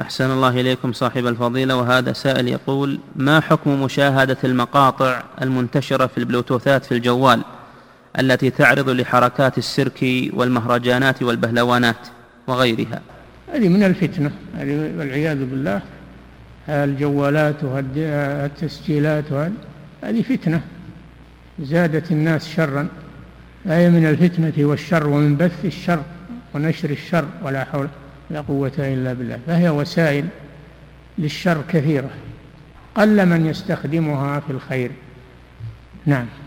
أحسن الله إليكم صاحب الفضيلة. وهذا سائل يقول: ما حكم مشاهدة المقاطع المنتشرة في البلوتوثات في الجوال التي تعرض لحركات السيرك والمهرجانات والبهلوانات وغيرها؟ هذه من الفتنة، هذه والعياذ بالله. الجوالات والتسجيلات هذه فتنة زادت الناس شرا، هي من الفتنة والشر ومن بث الشر ونشر الشر، ولا حول ولا قوة إلا بالله. فهي وسائل للشر كثيرة، قل من يستخدمها في الخير. نعم.